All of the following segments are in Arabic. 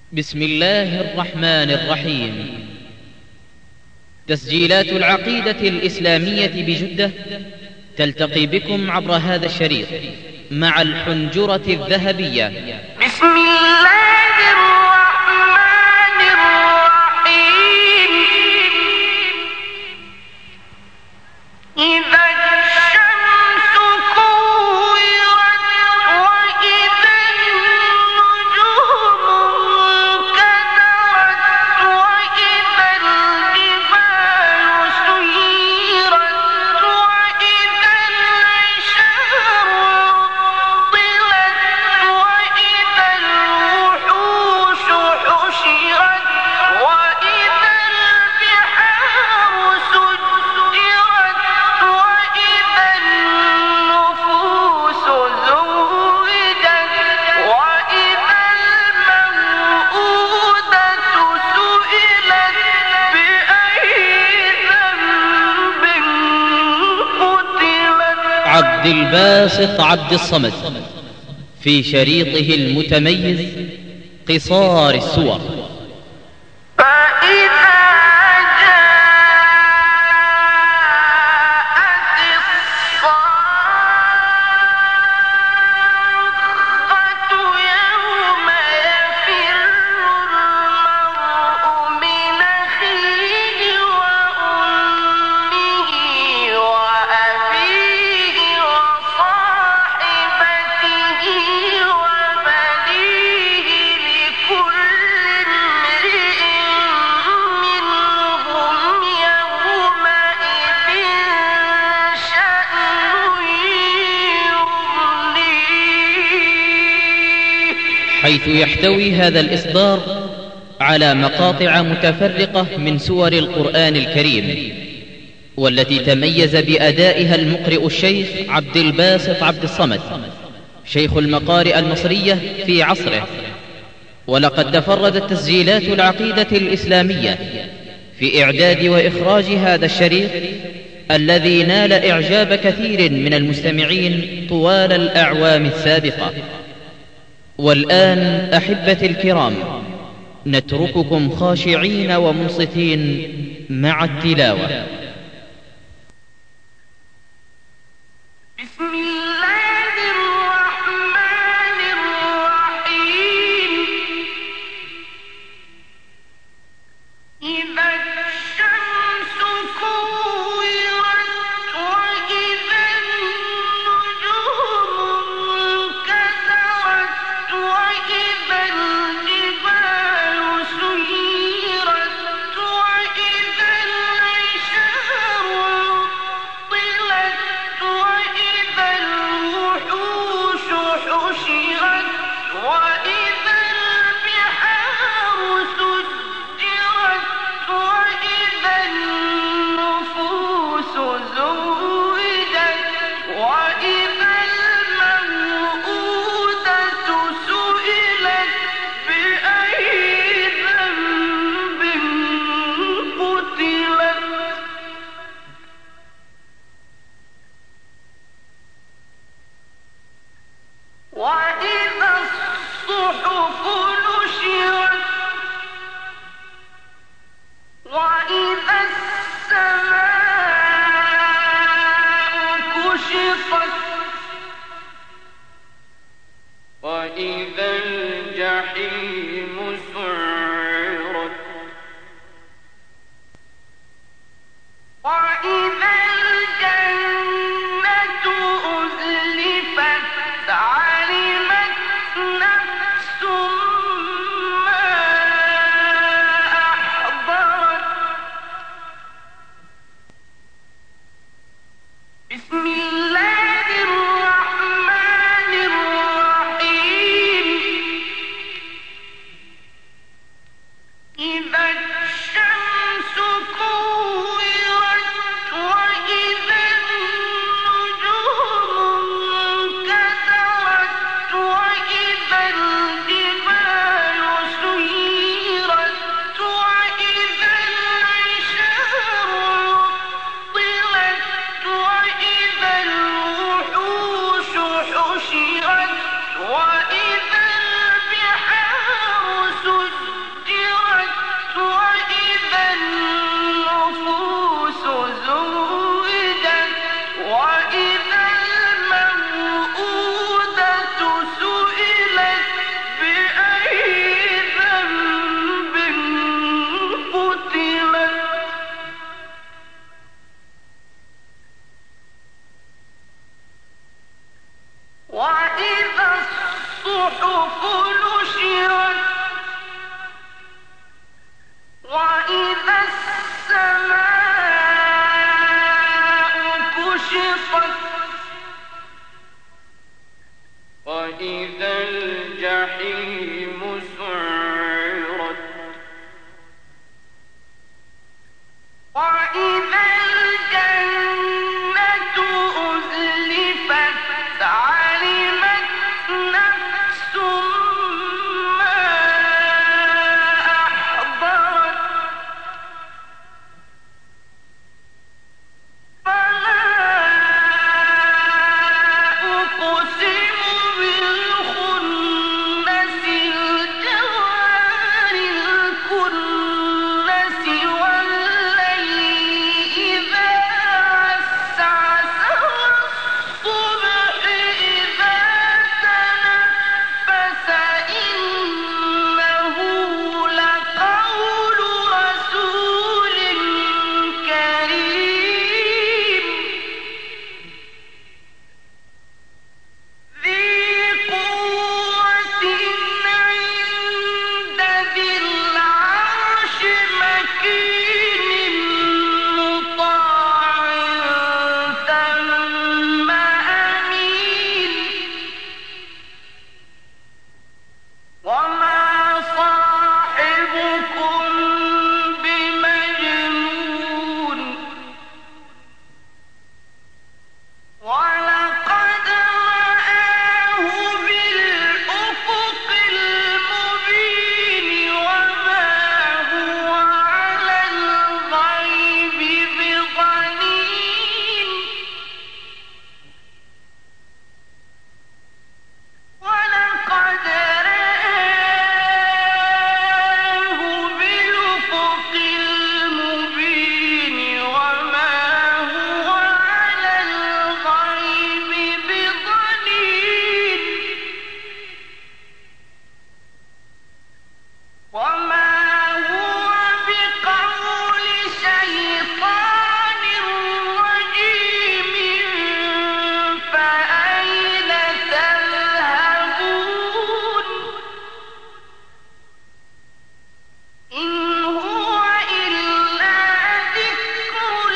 بسم الله الرحمن الرحيم. تسجيلات العقيدة الإسلامية بجدة تلتقي بكم عبر هذا الشريط مع الحنجرة الذهبية. بسم الله الرحمن الرحيم. إذا الشمس كورت وإذا النجوم انكدرت وإذا الجبال سيرت وإذا العشار عطلت وإذا الوحوش حشرت وإذا البحار سجرت وإذا النفوس زوجت وإذا الموءودة سئلت بأي ذنب قتلت. عبد الباسط عبد الصمد في شريطه المتميز قصار السور. فإذا جاءت الصاخة يوم يفر المرء من أخيه وأمه وأبيه وصاحبته وبنيه لكل امرئ منهم يومئذ شأن يغنيه. حيث يحتوي هذا الإصدار على مقاطع متفرقة من سور القرآن الكريم، والتي تميز بأدائها المقرئ الشيخ عبد الباسط عبد الصمد شيخ المقارئ المصرية في عصره. ولقد تفردت تسجيلات العقيدة الإسلامية في إعداد وإخراج هذا الشريط الذي نال إعجاب كثير من المستمعين طوال الأعوام السابقة. والآن أحبتي الكرام، نترككم خاشعين ومنصتين مع التلاوة. بسم الله الرحمن الرحيم. إذا الشمس كورت وإذا النجوم انكدرت وإذا الجبال سيرت وإذا العشار عطلت وإذا الوحوش حشرت وإذا البحار سجرت وإذا النفوس زوجت وإذا الموءودة سئلت بأي ذنب قتلت. وإذا الصحف نشرت وإذا السماء كشطت وإذا الجحيم سعرت وإذا الجنة أزلفت علمت نفس ما أحضرت. بسم الله الرحمن الرحيم. إذا الشمس كورت وإذا النجوم انكدرت وإذا الجبال سيرت وإذا العشار عطلت وإذا الوحوش حشرت وإذا البحار سجرت وإذا الصحف نشرت وإذا السماء كشطت وإذا الجحيم سعرت وإذا الجنة أزلفت علمت نفس ما أحضرت فلا أقسم بالخنس الجوار الكنس والليل إذا عسعس والصبح إذا تنفس إنه لقول رسول كريم ذي قوة عند ذي العرش مكين مطاع ثم أمين وما صاحبكم بمجنون ولقد رآه بالأفق المبين وما هو على الغيب بضنين ولقد رآه بالأفق المبين وما هو على الغيب بضنين وما هو بقول شيطان رجيم فأين تذهبون إن هو إلا ذكر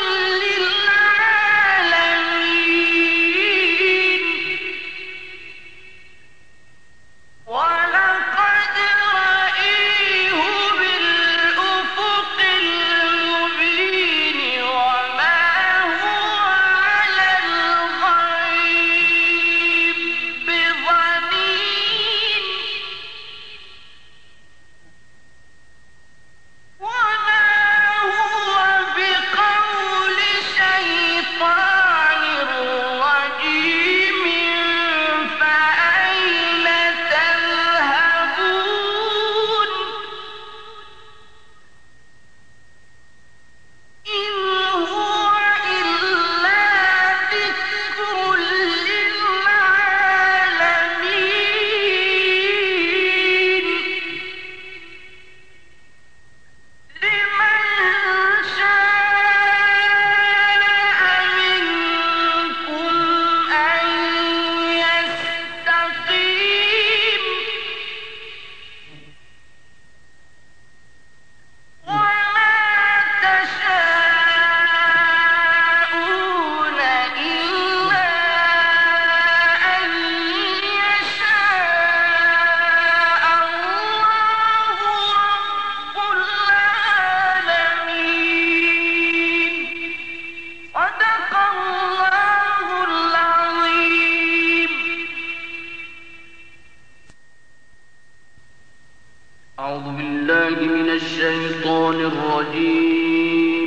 للعالمين ولقد رأيه بالأفق المبين وما هو على الغيب بضنين وما هو بقول شيطان رجيم فأين تذهبون إن هو إلا ذكر للعالمين لمن شاء منكم أن يستقيم وما تشاءون إلا أن يشاء الله رب العالمين صدق الله العظيم أعوذ بالله من الشيطان الرجيم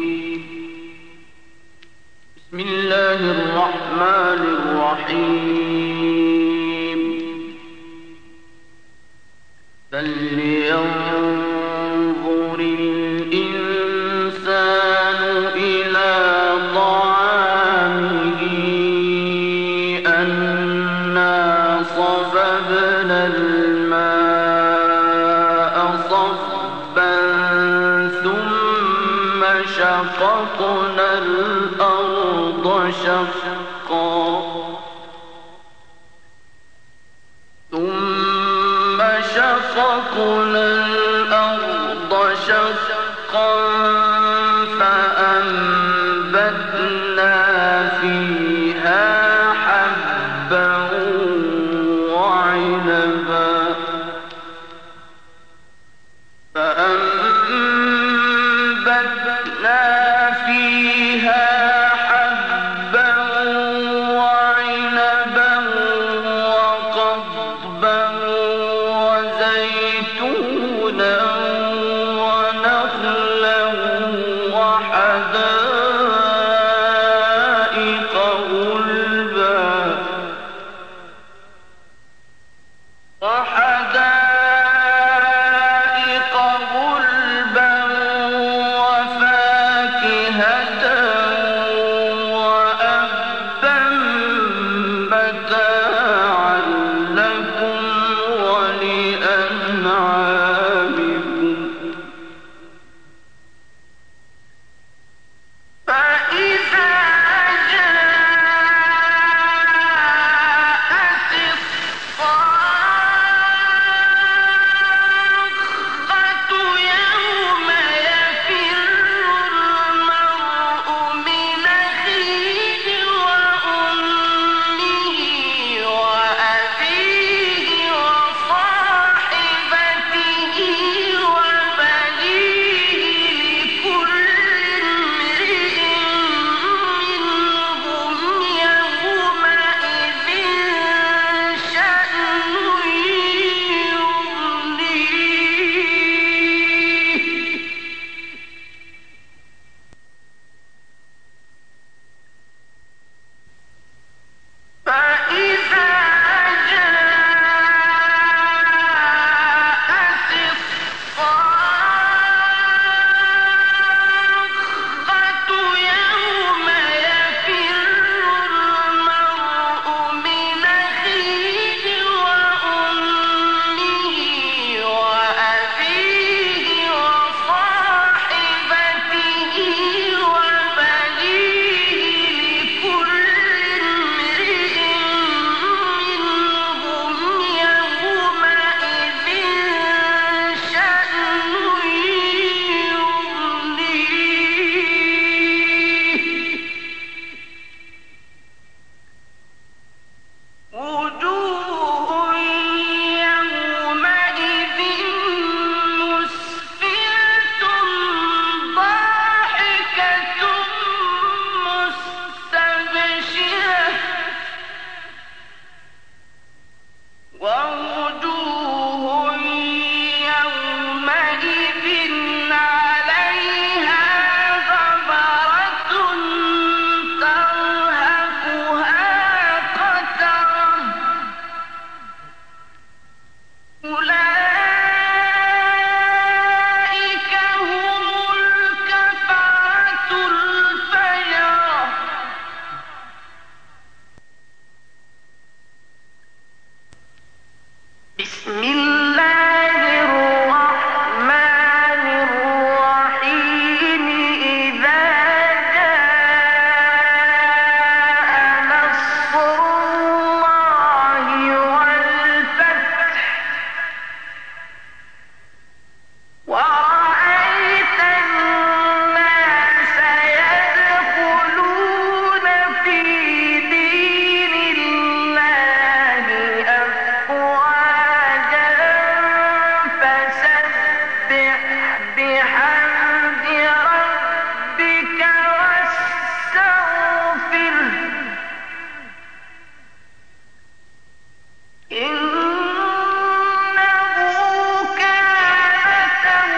بسم الله الرحمن الرحيم فلينظر الإنسان إلى طعامه أنا صببنا الماء صبا ثم شققنا الأرض شقا شققنا الأرض شقا فأنبتنا فيها حبا وعنبا وقضبا وزيتونا ونخلا وحدائق غلبا وفاكهة وأبا متاعا لكم ولأنعامكم فإذا جاءت الصاخة يوم يفر المرء من أخيه وأمه وأبيه وصاحبته وبنيه لكل امرئ منهم يومئذ شأن يغنيه فإذا جاءت الصاخة يوم يفر المرء من أخيه وأمه وأبيه وصاحبته وبنيه لكل امرئ منهم يومئذ شأن يغنيه وجوه يومئذ مسفرة ضاحكة مستبشرة ووجوه يومئذ عليها غبرة ترهقها قترة أولئك هم الكفرة الفجرة بسم الله الرحمن الرحيم إذا جاء نصر الله والفتح ورأيت الناس يدخلون في دين الله أفواجا فسبح بحمد ربك واستغفره إنه كان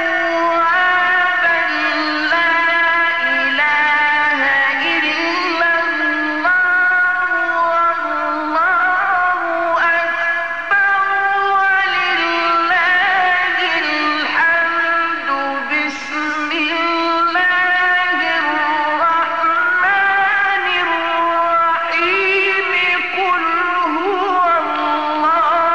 توابا لا إله إلا الله والله أكبر ولله الحمد بسم الله الرحمن الرحيم قل هو الله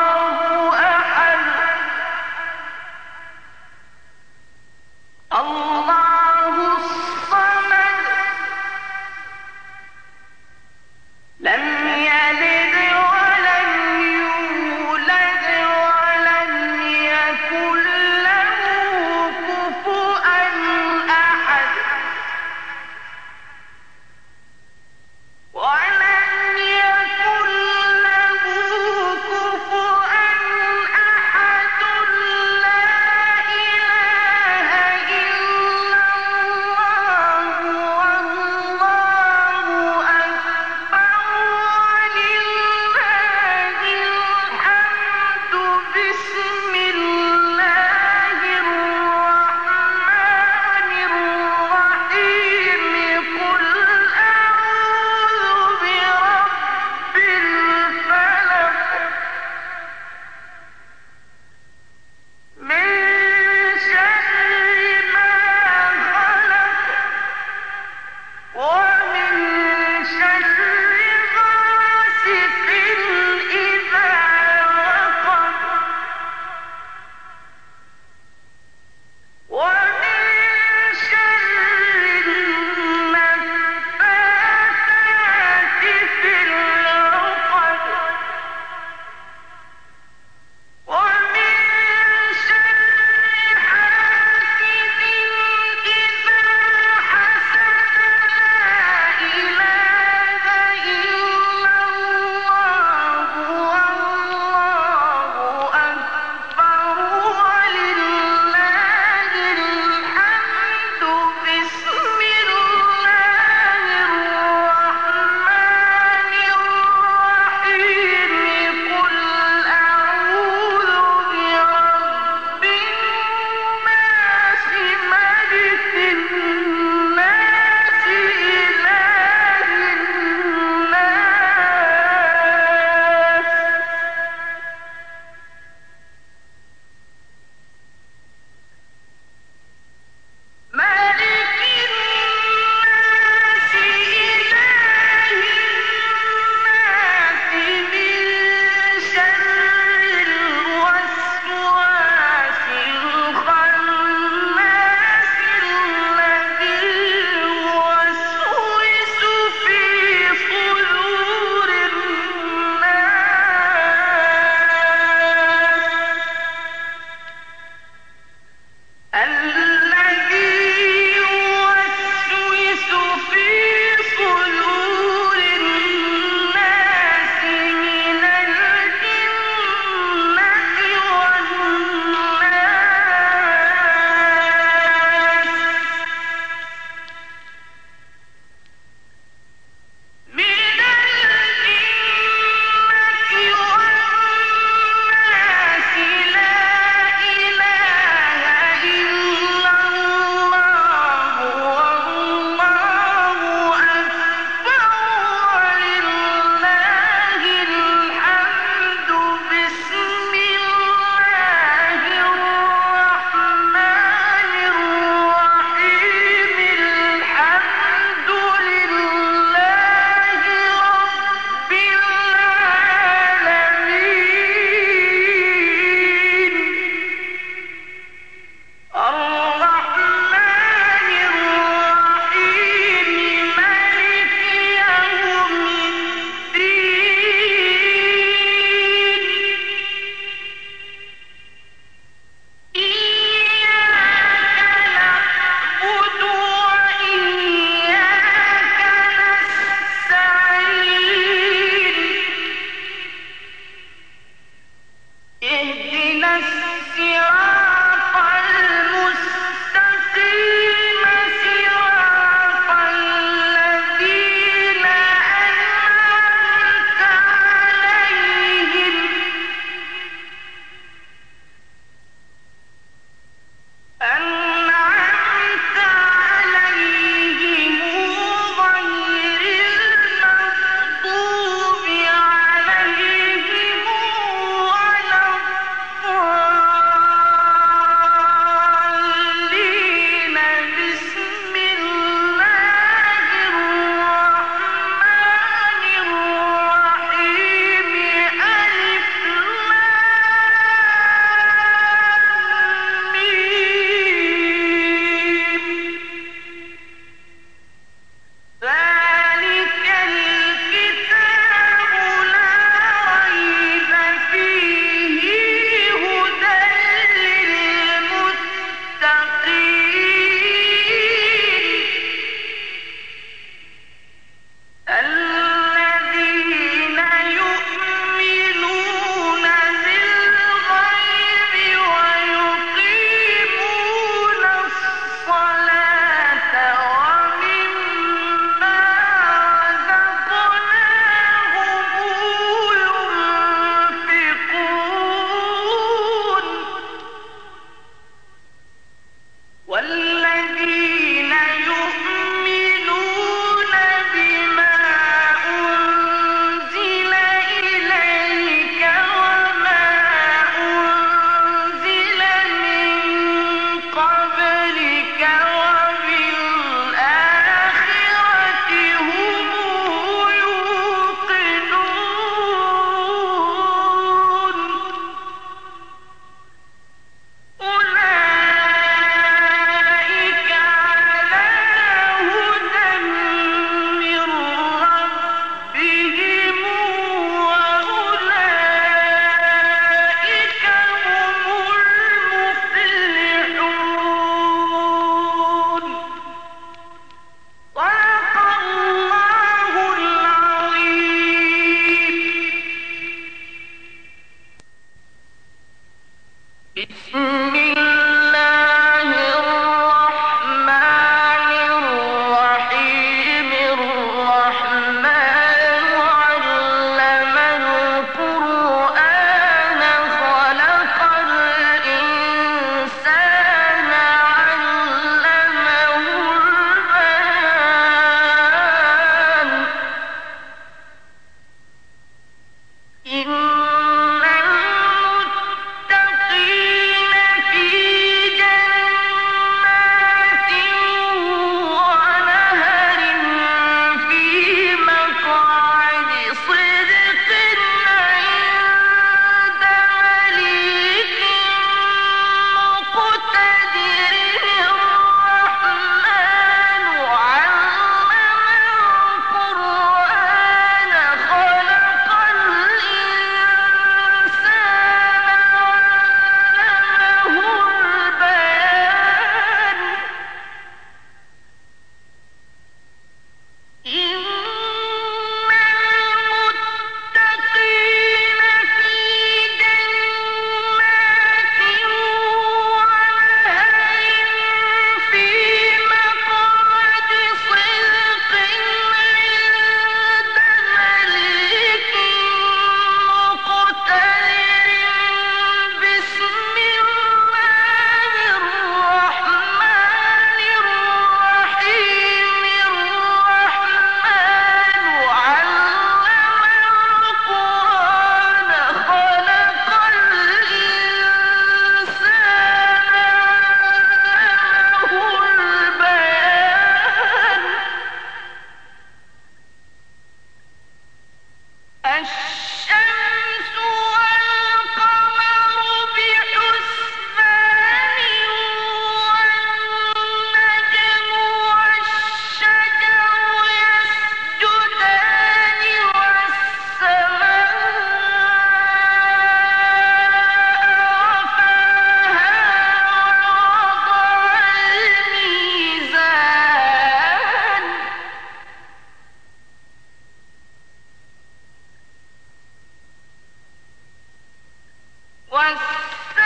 والسماء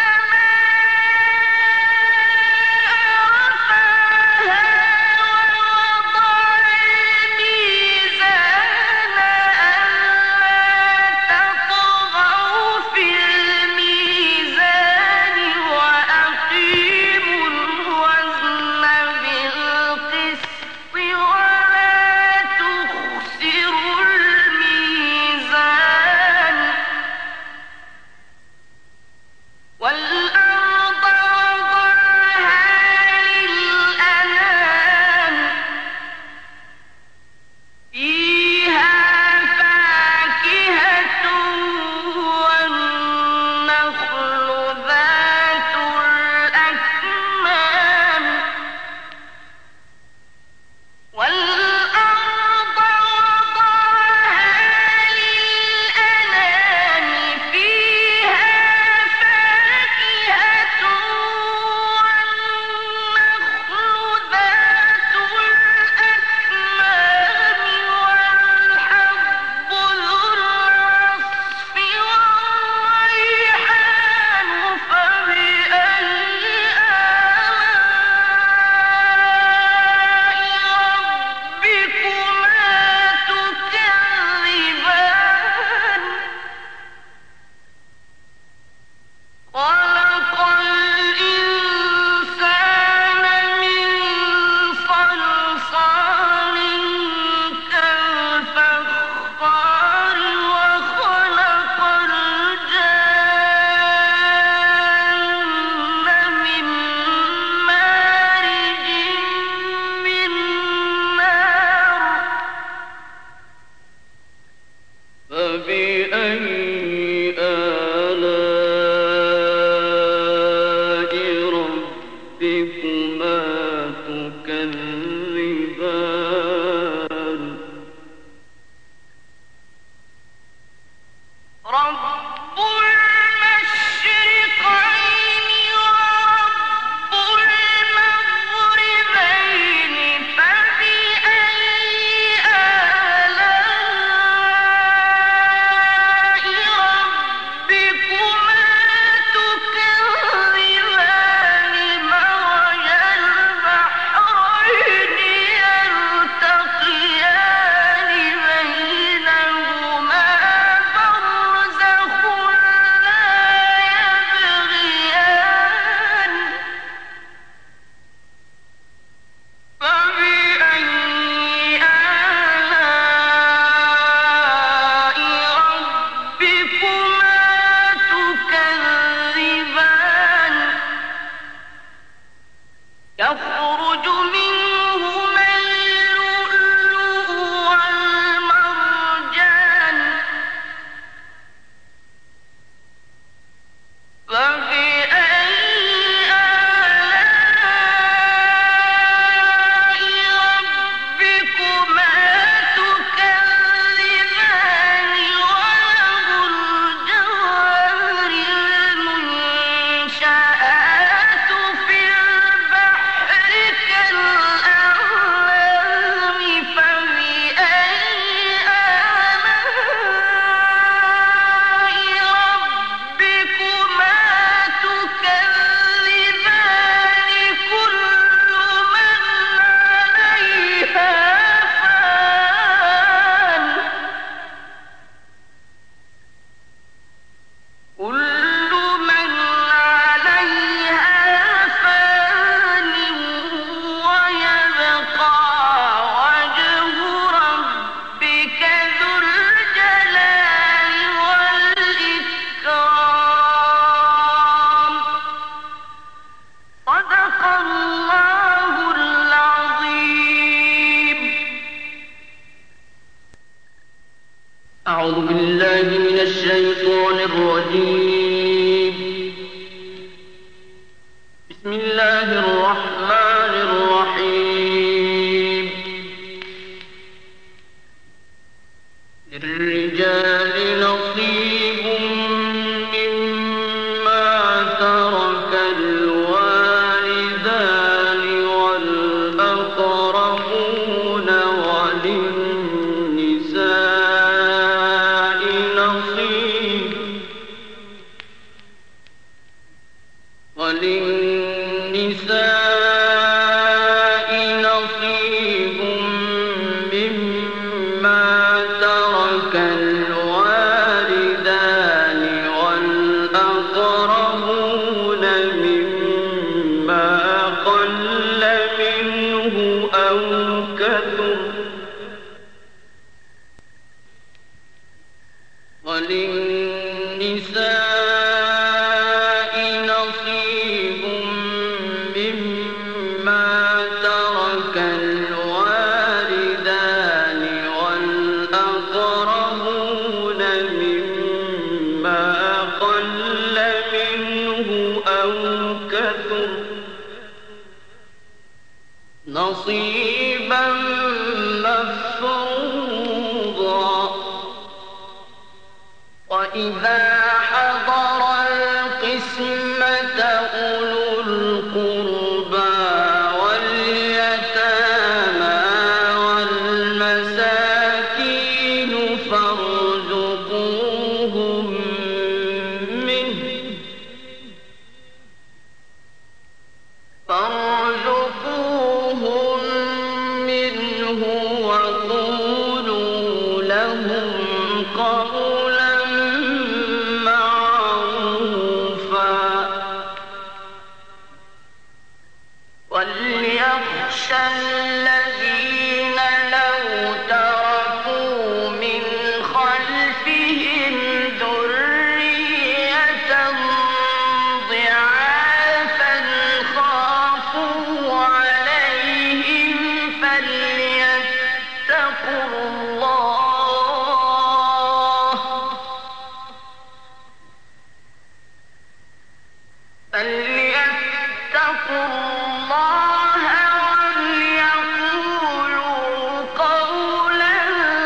خلق الإنسان من صلصال كالفخار وخلق الجن من مارج من نار فبأي آلاء ربكما تكذبان رب المشرقين ورب المغربين فبأي آلاء ربكما تكذبان مرج البحرين يلتقيان بينهما برزخ لا يبغيان فبأي آلاء ربكما تكذبان يخرج منهما اللؤلؤ والمرجان فبأي آلاء ربكما تكذبان وله الجوار المنشآت في البحر كالأعلام فبأي آلاء ربكما تكذبان كل من عليها فان كل من عليها فان ويبقى وجه ربك ذو الجلال والإكرام صدق الله العظيم أعوذ بالله من الشيطان الرجيم بسم الله الرحمن الرحيم للرجال نصيب مما ترك الوالدان والأقربون وللنساء نصيب مما ترك الوالدان والأقربون مما قل منه أو كثر وللنساء نصيب مما ترك الوالدان والأقربون مما قل منه أو كثر نصيبا مفروضا وإذا حضر القسمة أولو القربى واليتامى والمساكين فارزقوهم منه فليتقوا الله وليقولوا قولا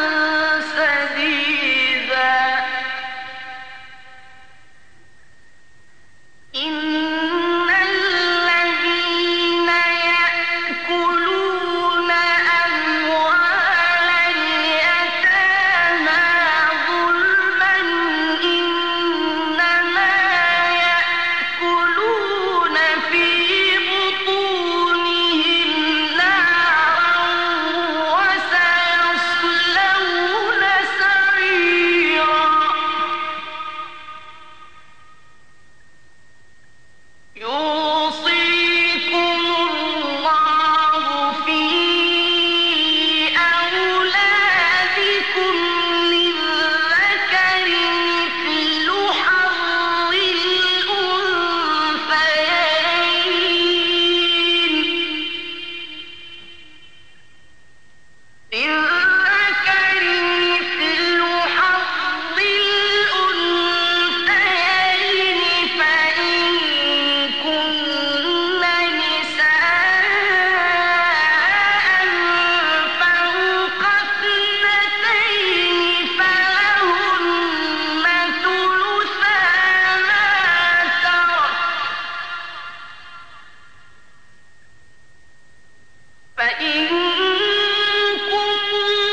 سديدا. إن الذين يأكلون أموال اليتامى ظلما إنما يأكلون في بطونهم نارا وسيصلون سعيرا. يوصيكم الله في أولادكم للذكر مثل حظ الأنثيين فإن كن نساء فوق اثنتين فلهن ثلثا ما ترك، فإن كن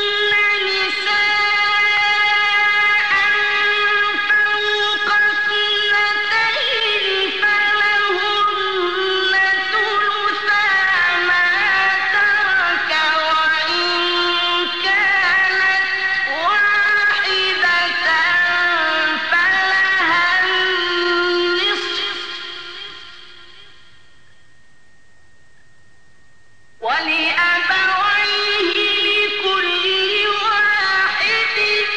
نساء فوق اثنتين فلهن ثلثا ما ترك، وإن كانت واحدة فلها النصف، ولأبويه لكل واحد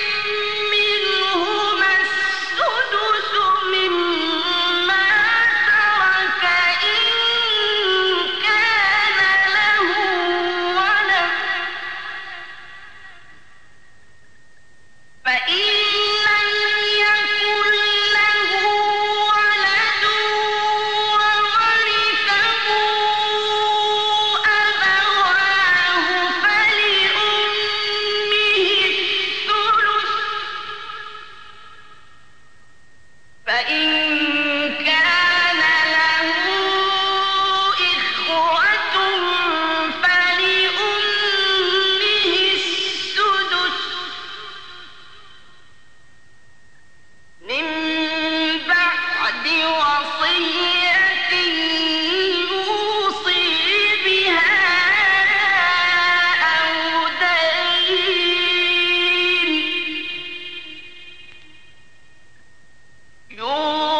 منهما السدس مما ترك إن كان له ولد، فإن لم يكن له ولد وورثه أبواه فلأمه الثلث، فإن كان له إخوة فلأمه السدس من بعد وصية يوصي بها أو دين.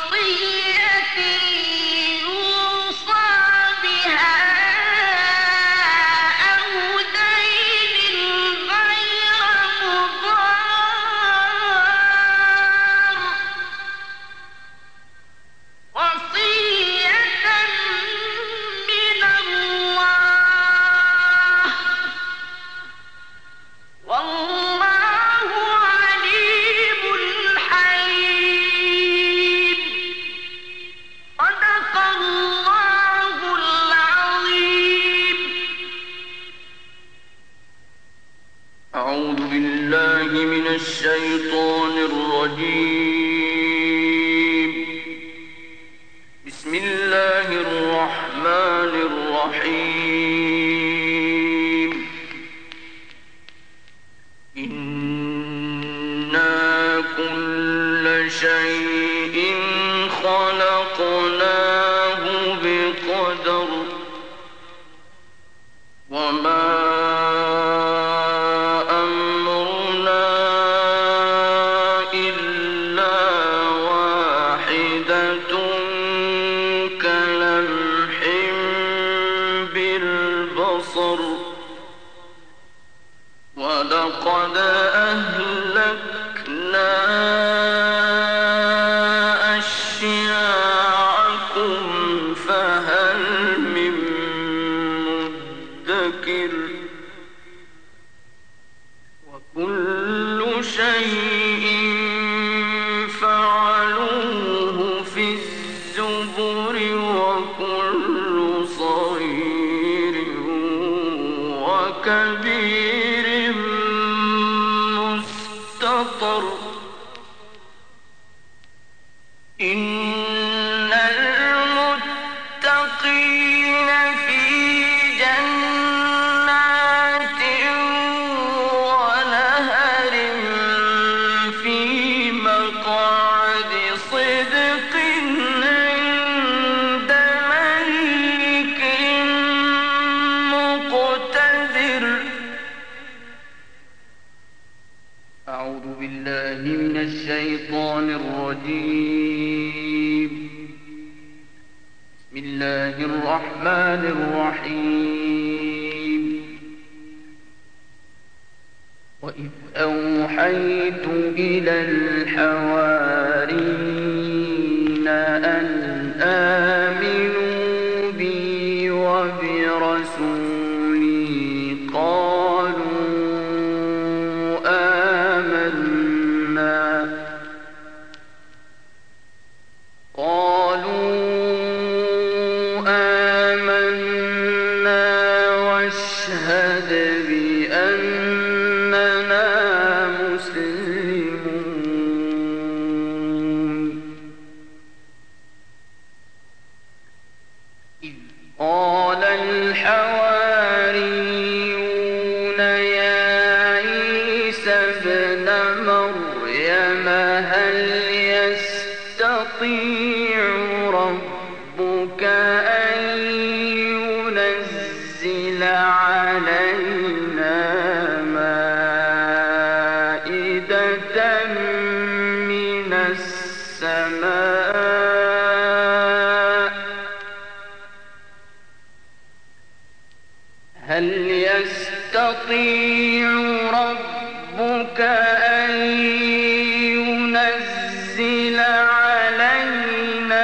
وصية يوصى بها أو دين غير مضار وصية من الله والله عليم حليم صدق الله العظيم. أعوذ بالله من الشيطان الرجيم. بسم الله الرحمن الرحيم. إنا كل شيء خلقناه بقدر وما أمرنا إلا واحدة كلمح بالبصر ولقد أهلكنا أشياعكم فهل من مدكر وكل شيء فعلوه في الزبر وكل صغير وكبير مستطر. إن المتقين في جنات ونهر في مقعد صدق عند مليك مقتدر. أعوذ بالله من الشيطان الرجيم. بسم الله الرحمن الرحيم. وإذ أوحيت إلى الحواريين أن آمنوا بي وبرسولي قالوا آمنا واشهد بأننا مسلمون. إذ قال الحواريون يا عيسى ابن مريم هل يستطيع ربك أن ينزل علينا مائدة من السماء هل يستطيع ربك أن ينزل علينا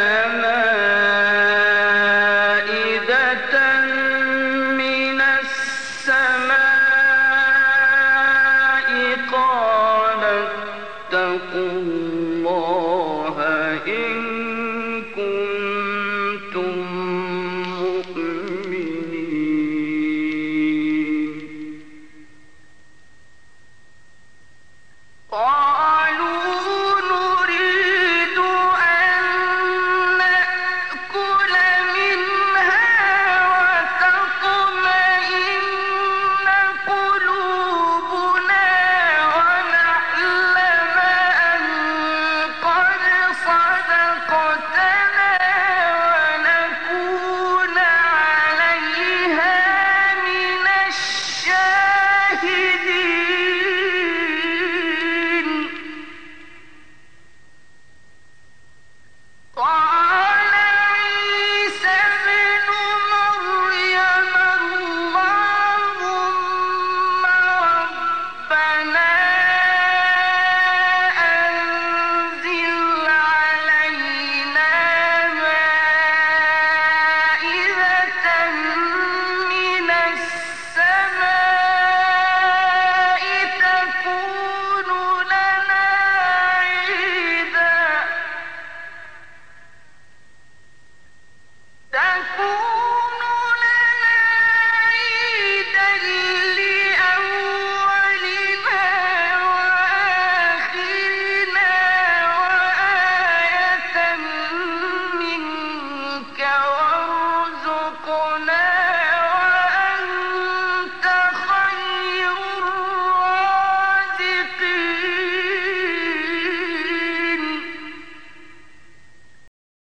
مائدة من السماء قال اتقوا الله إن